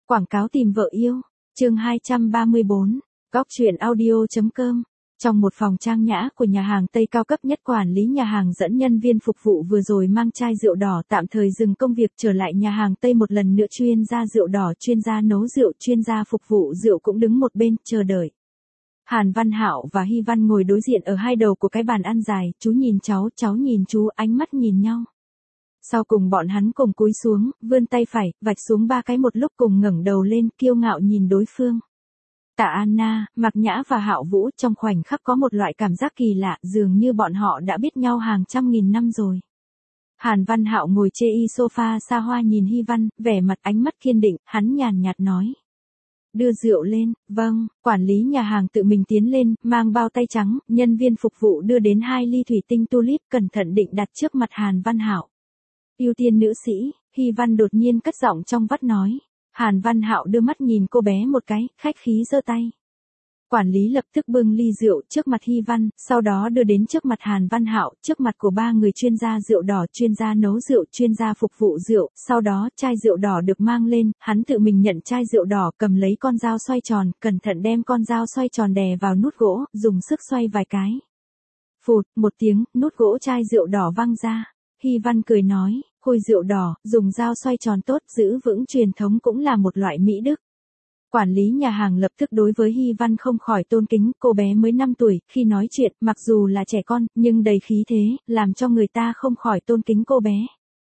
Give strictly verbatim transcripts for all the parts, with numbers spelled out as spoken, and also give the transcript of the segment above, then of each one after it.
Quảng cáo tìm vợ yêu. Chương hai trăm ba mươi bốn. Góc truyện audio.com. Trong một phòng trang nhã của nhà hàng Tây cao cấp nhất, quản lý nhà hàng dẫn nhân viên phục vụ vừa rồi mang chai rượu đỏ tạm thời dừng công việc trở lại nhà hàng Tây một lần nữa. Chuyên gia rượu đỏ, chuyên gia nấu rượu, chuyên gia phục vụ rượu cũng đứng một bên chờ đợi. Hàn Văn Hạo và Hy Văn ngồi đối diện ở hai đầu của cái bàn ăn dài, chú nhìn cháu, cháu nhìn chú, ánh mắt nhìn nhau. Sau cùng bọn hắn cùng cúi xuống, vươn tay phải, vạch xuống ba cái một lúc cùng ngẩng đầu lên, kiêu ngạo nhìn đối phương. Tạ Anna, Mạc Nhã và Hạo Vũ trong khoảnh khắc có một loại cảm giác kỳ lạ, dường như bọn họ đã biết nhau hàng trăm nghìn năm rồi. Hàn Văn Hạo ngồi chê y sofa xa hoa nhìn Hy Văn, vẻ mặt ánh mắt kiên định, hắn nhàn nhạt nói. Đưa rượu lên. Vâng. Quản lý nhà hàng tự mình tiến lên, mang bao tay trắng, nhân viên phục vụ đưa đến hai ly thủy tinh tulip, cẩn thận định đặt trước mặt Hàn Văn Hạo. Ưu tiên nữ sĩ. Hy Văn đột nhiên cất giọng trong vắt nói. Hàn Văn Hạo đưa mắt nhìn cô bé một cái, khách khí giơ tay. Quản lý lập tức bưng ly rượu trước mặt Hy Văn, sau đó đưa đến trước mặt Hàn Văn Hạo, trước mặt của ba người chuyên gia rượu đỏ, chuyên gia nấu rượu, chuyên gia phục vụ rượu, sau đó chai rượu đỏ được mang lên, hắn tự mình nhận chai rượu đỏ, cầm lấy con dao xoay tròn, cẩn thận đem con dao xoay tròn đè vào nút gỗ, dùng sức xoay vài cái. Phụt, một tiếng, nút gỗ chai rượu đỏ văng ra. Hy Văn cười nói, khôi rượu đỏ, dùng dao xoay tròn tốt, giữ vững truyền thống cũng là một loại mỹ đức. Quản lý nhà hàng lập tức đối với Hy Văn không khỏi tôn kính, cô bé mới năm tuổi, khi nói chuyện, mặc dù là trẻ con, nhưng đầy khí thế, làm cho người ta không khỏi tôn kính cô bé.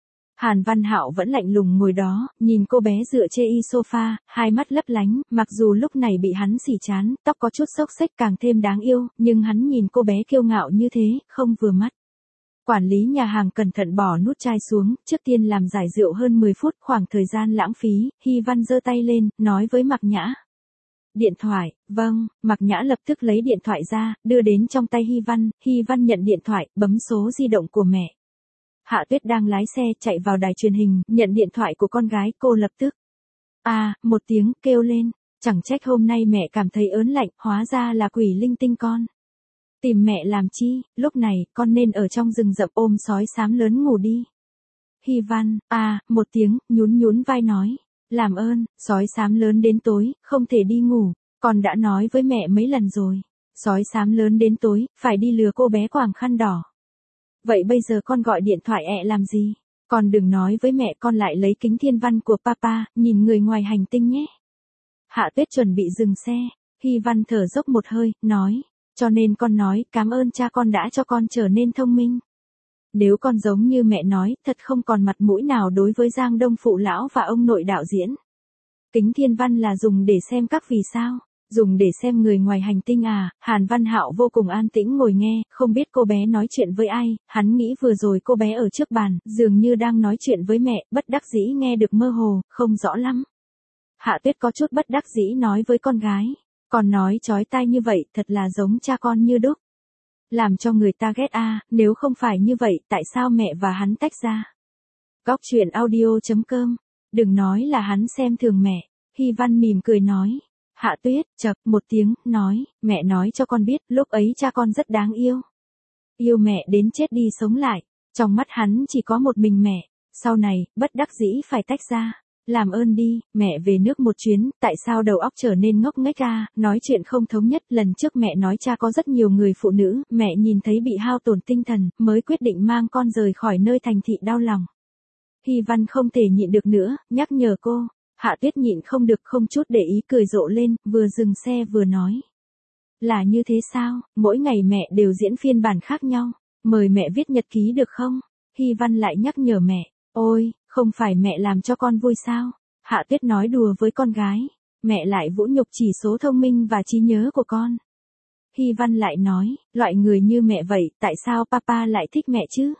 Hàn Văn Hạo vẫn lạnh lùng ngồi đó, nhìn cô bé dựa chê y sofa, hai mắt lấp lánh, mặc dù lúc này bị hắn xỉ chán, tóc có chút xốc xếch càng thêm đáng yêu, nhưng hắn nhìn cô bé kiêu ngạo như thế, không vừa mắt. Quản lý nhà hàng cẩn thận bỏ nút chai xuống, trước tiên làm giải rượu hơn mười phút, khoảng thời gian lãng phí, Hy Văn giơ tay lên, nói với Mạc Nhã. Điện thoại. Vâng. Mạc Nhã lập tức lấy điện thoại ra, đưa đến trong tay Hy Văn, Hy Văn nhận điện thoại, bấm số di động của mẹ. Hạ Tuyết đang lái xe chạy vào đài truyền hình, nhận điện thoại của con gái, cô lập tức. À, một tiếng, kêu lên, chẳng trách hôm nay mẹ cảm thấy ớn lạnh, hóa ra là quỷ linh tinh con. Tìm mẹ làm chi, lúc này, con nên ở trong rừng rậm ôm sói xám lớn ngủ đi. Hy Văn, à, một tiếng, nhún nhún vai nói, làm ơn, sói xám lớn đến tối, không thể đi ngủ, con đã nói với mẹ mấy lần rồi, sói xám lớn đến tối, phải đi lừa cô bé quàng khăn đỏ. Vậy bây giờ con gọi điện thoại ẹ làm gì? Con đừng nói với mẹ con lại lấy kính thiên văn của papa, nhìn người ngoài hành tinh nhé. Hạ Tuyết chuẩn bị dừng xe, Hy Văn thở dốc một hơi, nói. Cho nên con nói, cảm ơn cha con đã cho con trở nên thông minh. Nếu con giống như mẹ nói, thật không còn mặt mũi nào đối với Giang Đông phụ lão và ông nội đạo diễn. Kính thiên văn là dùng để xem các vì sao, dùng để xem người ngoài hành tinh à. Hàn Văn Hạo vô cùng an tĩnh ngồi nghe, không biết cô bé nói chuyện với ai, hắn nghĩ vừa rồi cô bé ở trước bàn, dường như đang nói chuyện với mẹ, bất đắc dĩ nghe được mơ hồ, không rõ lắm. Hạ Tuyết có chút bất đắc dĩ nói với con gái. Còn nói chói tai như vậy, thật là giống cha con như đúc. Làm cho người ta ghét a, à, nếu không phải như vậy, tại sao mẹ và hắn tách ra? Góc truyện audio.com. Đừng nói là hắn xem thường mẹ. Hy Văn mỉm cười nói. Hạ Tuyết, chậc, một tiếng, nói, mẹ nói cho con biết, lúc ấy cha con rất đáng yêu. Yêu mẹ đến chết đi sống lại. Trong mắt hắn chỉ có một mình mẹ. Sau này, bất đắc dĩ phải tách ra. Làm ơn đi, mẹ về nước một chuyến, tại sao đầu óc trở nên ngốc nghếch à, nói chuyện không thống nhất, lần trước mẹ nói cha có rất nhiều người phụ nữ, mẹ nhìn thấy bị hao tổn tinh thần, mới quyết định mang con rời khỏi nơi thành thị đau lòng. Hy Văn không thể nhịn được nữa, nhắc nhở cô, Hạ Tuyết nhịn không được không chút để ý cười rộ lên, vừa dừng xe vừa nói. Là như thế sao, mỗi ngày mẹ đều diễn phiên bản khác nhau, mời mẹ viết nhật ký được không? Hy Văn lại nhắc nhở mẹ, ôi. Không phải mẹ làm cho con vui sao? Hạ Tuyết nói đùa với con gái. Mẹ lại vũ nhục chỉ số thông minh và trí nhớ của con. Hy Văn lại nói, loại người như mẹ vậy, tại sao papa lại thích mẹ chứ?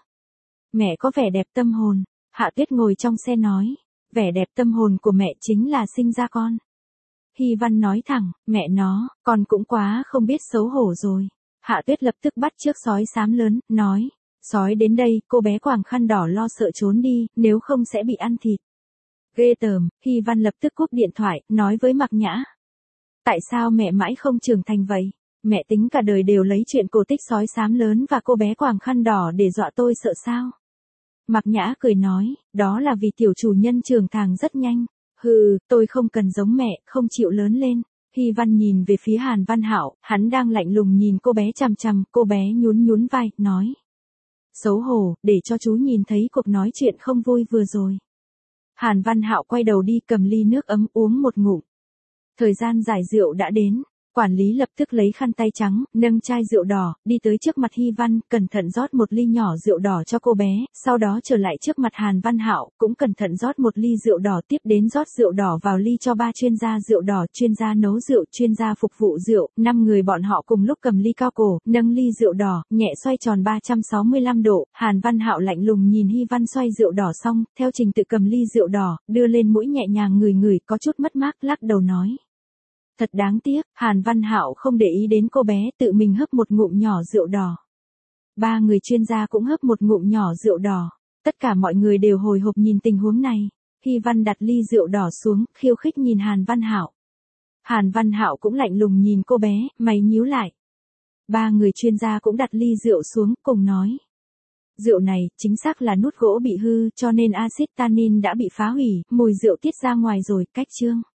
Mẹ có vẻ đẹp tâm hồn. Hạ Tuyết ngồi trong xe nói, vẻ đẹp tâm hồn của mẹ chính là sinh ra con. Hy Văn nói thẳng, mẹ nó, con cũng quá không biết xấu hổ rồi. Hạ Tuyết lập tức bắt trước sói xám lớn, nói. Sói đến đây, cô bé quàng khăn đỏ lo sợ trốn đi, nếu không sẽ bị ăn thịt. Ghê tởm, Hy Văn lập tức cúp điện thoại, nói với Mạc Nhã. Tại sao mẹ mãi không trưởng thành vậy? Mẹ tính cả đời đều lấy chuyện cổ tích sói xám lớn và cô bé quàng khăn đỏ để dọa tôi sợ sao? Mạc Nhã cười nói, đó là vì tiểu chủ nhân trưởng thành rất nhanh. Hừ, tôi không cần giống mẹ, không chịu lớn lên. Hy Văn nhìn về phía Hàn Văn Hạo, hắn đang lạnh lùng nhìn cô bé chằm chằm, cô bé nhún nhún vai, nói. Xấu hổ, để cho chú nhìn thấy cuộc nói chuyện không vui vừa rồi. Hàn Văn Hạo quay đầu đi cầm ly nước ấm uống một ngụm. Thời gian giải rượu đã đến. Quản lý lập tức lấy khăn tay trắng, nâng chai rượu đỏ, đi tới trước mặt Hy Văn, cẩn thận rót một ly nhỏ rượu đỏ cho cô bé, sau đó trở lại trước mặt Hàn Văn Hạo, cũng cẩn thận rót một ly rượu đỏ, tiếp đến rót rượu đỏ vào ly cho ba chuyên gia rượu đỏ, chuyên gia nấu rượu, chuyên gia phục vụ rượu, năm người bọn họ cùng lúc cầm ly cao cổ, nâng ly rượu đỏ, nhẹ xoay tròn ba trăm sáu mươi lăm độ, Hàn Văn Hạo lạnh lùng nhìn Hy Văn xoay rượu đỏ xong, theo trình tự cầm ly rượu đỏ, đưa lên mũi nhẹ nhàng ngửi ngửi, có chút mất mát, lắc đầu nói. Thật đáng tiếc, Hàn Văn Hạo không để ý đến cô bé, tự mình hấp một ngụm nhỏ rượu đỏ. Ba người chuyên gia cũng hấp một ngụm nhỏ rượu đỏ. Tất cả mọi người đều hồi hộp nhìn tình huống này. Hy Văn đặt ly rượu đỏ xuống, khiêu khích nhìn Hàn Văn Hạo. Hàn Văn Hạo cũng lạnh lùng nhìn cô bé, mày nhíu lại. Ba người chuyên gia cũng đặt ly rượu xuống, cùng nói. Rượu này, chính xác là nút gỗ bị hư, cho nên axit tannin đã bị phá hủy, mùi rượu tiết ra ngoài rồi, cách chương.